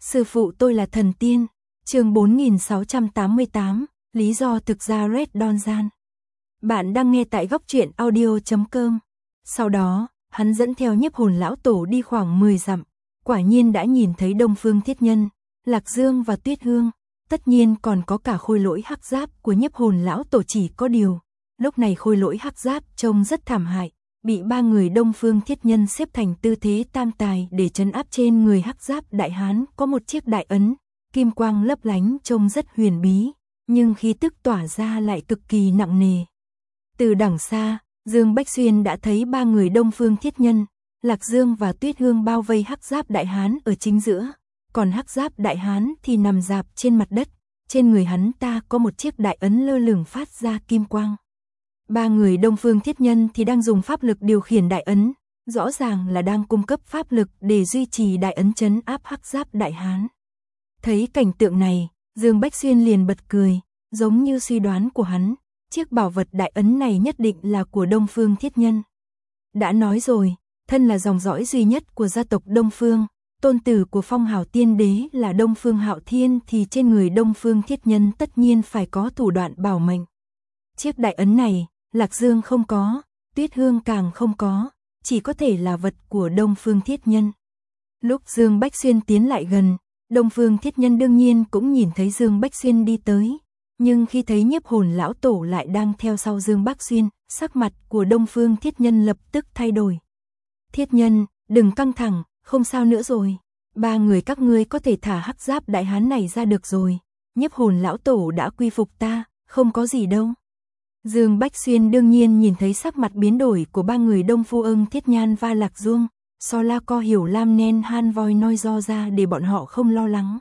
Sư phụ tôi là thần tiên. Chương 4688, lý do thực ra Red Donjan. Bạn đang nghe tại góc truyện audio.com. Sau đó, hắn dẫn theo nhiếp hồn lão tổ đi khoảng 10 dặm, quả nhiên đã nhìn thấy Đông Phương Thiết Nhân, Lạc Dương và Tuyết Hương, tất nhiên còn có cả khôi lỗi hắc giáp của nhiếp hồn lão tổ. Chỉ có điều, lúc này khôi lỗi hắc giáp trông rất thảm hại, bị ba người Đông Phương Thiết Nhân xếp thành tư thế tam tài để trấn áp. Trên người hắc giáp đại hán có một chiếc đại ấn, kim quang lấp lánh trông rất huyền bí, nhưng khí tức tỏa ra lại cực kỳ nặng nề. Từ đằng xa, Dương Bách Xuyên đã thấy ba người Đông Phương Thiết Nhân, Lạc Dương và Tuyết Hương bao vây hắc giáp đại hán ở chính giữa, còn hắc giáp đại hán thì nằm rạp trên mặt đất, trên người hắn ta có một chiếc đại ấn lơ lửng phát ra kim quang. Ba người Đông Phương Thiết Nhân thì đang dùng pháp lực điều khiển đại ấn, rõ ràng là đang cung cấp pháp lực để duy trì đại ấn trấn áp hắc giáp đại hán. Thấy cảnh tượng này, Dương Bách Xuyên liền bật cười, giống như suy đoán của hắn, chiếc bảo vật đại ấn này nhất định là của Đông Phương Thiết Nhân. Đã nói rồi, thân là dòng dõi duy nhất của gia tộc Đông Phương, tôn tử của Phong Hào Tiên Đế là Đông Phương Hạo Thiên, thì trên người Đông Phương Thiết Nhân tất nhiên phải có thủ đoạn bảo mệnh. Chiếc đại ấn này, Lạc Dương không có, Tuyết Hương càng không có, chỉ có thể là vật của Đông Phương Thiết Nhân. Lúc Dương Bách Xuyên tiến lại gần, Đông Phương Thiết Nhân đương nhiên cũng nhìn thấy Dương Bách Xuyên đi tới, nhưng khi thấy nhiếp hồn lão tổ lại đang theo sau Dương Bách Xuyên, sắc mặt của Đông Phương Thiết Nhân lập tức thay đổi. Thiết Nhân, đừng căng thẳng, không sao nữa rồi. Ba người các ngươi có thể thả hắc giáp đại hán này ra được rồi. Nhiếp hồn lão tổ đã quy phục ta, không có gì đâu. Dương Bách Xuyên đương nhiên nhìn thấy sắc mặt biến đổi của ba người Đông Phu Ưng Thiết Nhan và Lạc Dương, so la co hiểu lam nen han voi nói do ra để bọn họ không lo lắng.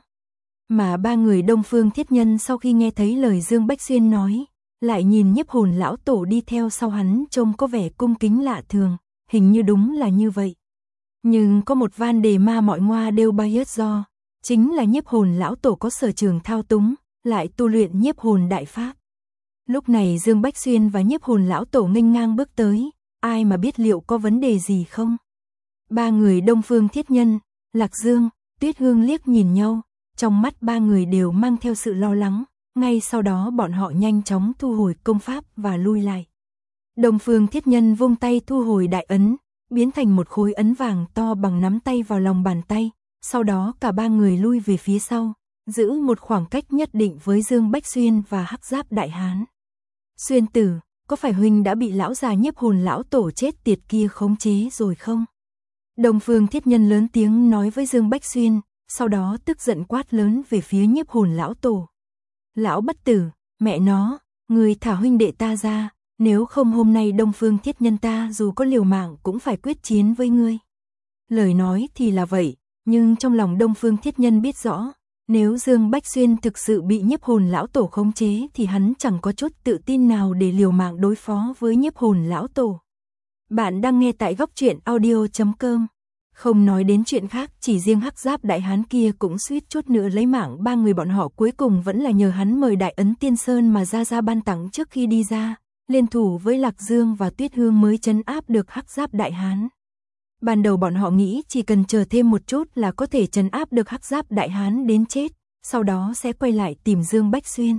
Mà ba người Đông Phương Thiết Nhân sau khi nghe thấy lời Dương Bách Xuyên nói, lại nhìn nhiếp hồn lão tổ đi theo sau hắn trông có vẻ cung kính lạ thường, hình như đúng là như vậy. Nhưng có một van đề ma mọi ngoa đều bay do, chính là nhiếp hồn lão tổ có sở trường thao túng, lại tu luyện nhiếp hồn đại pháp. Lúc này Dương Bách Xuyên và nhiếp hồn lão tổ nghênh ngang bước tới, ai mà biết liệu có vấn đề gì không. Ba người Đông Phương Thiết Nhân, Lạc Dương, Tuyết Hương liếc nhìn nhau, trong mắt ba người đều mang theo sự lo lắng, ngay sau đó bọn họ nhanh chóng thu hồi công pháp và lui lại. Đông Phương Thiết Nhân vung tay thu hồi đại ấn, biến thành một khối ấn vàng to bằng nắm tay vào lòng bàn tay, sau đó cả ba người lui về phía sau, giữ một khoảng cách nhất định với Dương Bách Xuyên và hắc giáp đại hán. Xuyên tử, có phải huynh đã bị lão già nhiếp hồn lão tổ chết tiệt kia khống chế rồi không? Đông Phương Thiết Nhân lớn tiếng nói với Dương Bách Xuyên, sau đó tức giận quát lớn về phía nhiếp hồn lão tổ. Lão bất tử, mẹ nó, người thả huynh đệ ta ra, nếu không hôm nay Đông Phương Thiết Nhân ta dù có liều mạng cũng phải quyết chiến với ngươi. Lời nói thì là vậy, nhưng trong lòng Đông Phương Thiết Nhân biết rõ, nếu Dương Bách Xuyên thực sự bị nhiếp hồn lão tổ khống chế thì hắn chẳng có chút tự tin nào để liều mạng đối phó với nhiếp hồn lão tổ. Bạn đang nghe tại góc truyện audio.com. Không nói đến chuyện khác, chỉ riêng hắc giáp đại hán kia cũng suýt chút nữa lấy mạng ba người bọn họ, cuối cùng vẫn là nhờ hắn mời đại ấn Tiên Sơn mà ra ban tặng trước khi đi ra, liên thủ với Lạc Dương và Tuyết Hương mới trấn áp được hắc giáp đại hán. Ban đầu bọn họ nghĩ chỉ cần chờ thêm một chút là có thể trấn áp được hắc giáp đại hán đến chết, sau đó sẽ quay lại tìm Dương Bách Xuyên.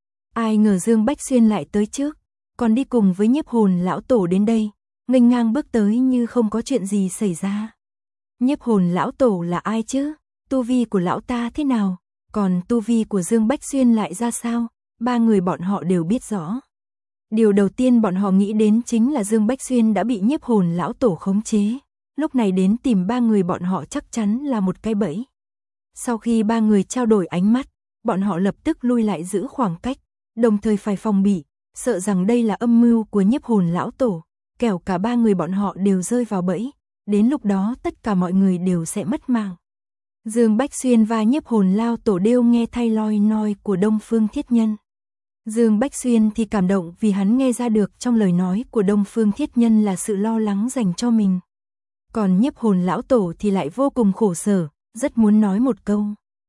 Ai ngờ Dương Bách Xuyên lại tới trước, còn đi cùng với nhiếp hồn lão tổ đến đây, nghênh ngang bước tới như không có chuyện gì xảy ra. Nhiếp hồn lão tổ là ai chứ? Tu vi của lão ta thế nào? Còn tu vi của Dương Bách Xuyên lại ra sao? Ba người bọn họ đều biết rõ. Điều đầu tiên bọn họ nghĩ đến chính là Dương Bách Xuyên đã bị nhiếp hồn lão tổ khống chế. Lúc này đến tìm ba người bọn họ chắc chắn là một cái bẫy. Sau khi ba người trao đổi ánh mắt, bọn họ lập tức lui lại giữ khoảng cách, đồng thời phải phòng bị, sợ rằng đây là âm mưu của nhiếp hồn lão tổ, kẻo cả ba người bọn họ đều rơi vào bẫy. Đến lúc đó tất cả mọi người đều sẽ mất mạng. Dương Bách Xuyên và nhiếp hồn lao tổ đều nghe thay loi noi của Đông Phương Thiết Nhân. Dương Bách Xuyên thì cảm động vì hắn nghe ra được trong lời nói của Đông Phương Thiết Nhân là sự lo lắng dành cho mình. Còn nhiếp hồn lão tổ thì lại vô cùng khổ sở, rất muốn nói một câu.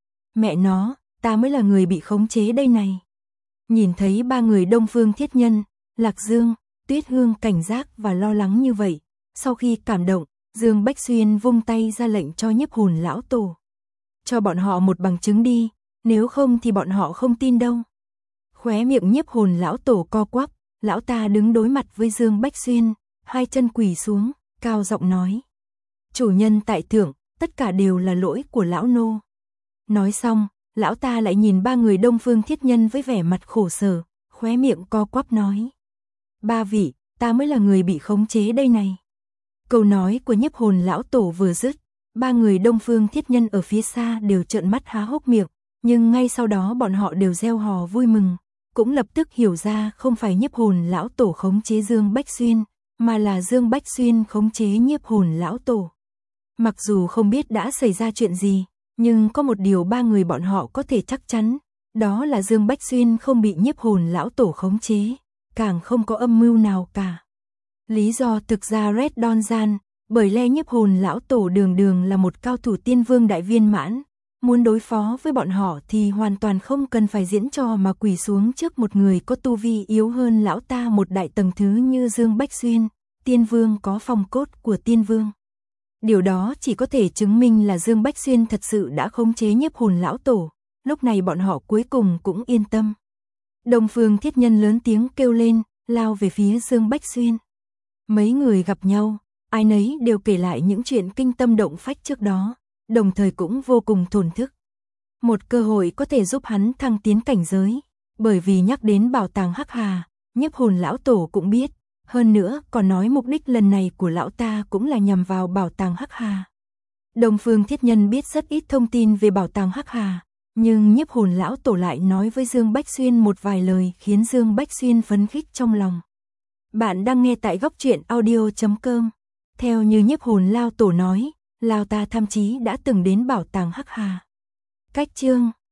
Mẹ nó, ta mới là người bị khống chế đây này. Nhìn thấy ba người Đông Phương Thiết Nhân, Lạc Dương, Tuyết Hương cảnh giác và lo lắng như vậy, sau khi cảm động, Dương Bách Xuyên vung tay ra lệnh cho nhiếp hồn lão tổ. cho bọn họ một bằng chứng đi, nếu không thì bọn họ không tin đâu. Khóe miệng Nhiếp Hồn lão tổ co quắp, lão ta đứng đối mặt với Dương Bách Xuyên, hai chân quỳ xuống, cao giọng nói. Chủ nhân tại thượng, tất cả đều là lỗi của lão nô. Nói xong, lão ta lại nhìn ba người Đông Phương Thiết Nhân với vẻ mặt khổ sở, khóe miệng co quắp nói. Ba vị, ta mới là người bị khống chế đây này. Câu nói của Nhiếp Hồn lão tổ vừa dứt, ba người Đông Phương Thiết Nhân ở phía xa đều trợn mắt há hốc miệng, nhưng ngay sau đó bọn họ đều reo hò vui mừng, cũng lập tức hiểu ra không phải Nhiếp Hồn lão tổ khống chế Dương Bách Xuyên, mà là Dương Bách Xuyên khống chế Nhiếp Hồn lão tổ. Mặc dù không biết đã xảy ra chuyện gì, nhưng có một điều ba người bọn họ có thể chắc chắn, đó là Dương Bách Xuyên không bị Nhiếp Hồn lão tổ khống chế, càng không có âm mưu nào cả. Lý do thực ra Red Donjan, bởi lẽ Nhiếp Hồn lão tổ đường đường là một cao thủ tiên vương đại viên mãn, muốn đối phó với bọn họ thì hoàn toàn không cần phải diễn trò mà quỳ xuống trước một người có tu vi yếu hơn lão ta một đại tầng thứ như Dương Bách Xuyên, tiên vương có phong cốt của tiên vương. Điều đó chỉ có thể chứng minh là Dương Bách Xuyên thật sự đã khống chế Nhiếp Hồn lão tổ, lúc này bọn họ cuối cùng cũng yên tâm. Đông Phương Thiết Nhân lớn tiếng kêu lên, lao về phía Dương Bách Xuyên. Mấy người gặp nhau, ai nấy đều kể lại những chuyện kinh tâm động phách trước đó, đồng thời cũng vô cùng thổn thức. Một cơ hội có thể giúp hắn thăng tiến cảnh giới, bởi vì nhắc đến bảo tàng Hắc Hà, Nhiếp Hồn lão tổ cũng biết, hơn nữa còn nói mục đích lần này của lão ta cũng là nhằm vào bảo tàng Hắc Hà. Đông Phương Thiết Nhân biết rất ít thông tin về bảo tàng Hắc Hà, nhưng Nhiếp Hồn lão tổ lại nói với Dương Bách Xuyên một vài lời khiến Dương Bách Xuyên phấn khích trong lòng. Bạn đang nghe tại Góc Truyện Audio.com. Theo như Nhiếp Hồn lão tổ nói, lão ta thậm chí đã từng đến bảo tàng Hắc Hà. Cách chương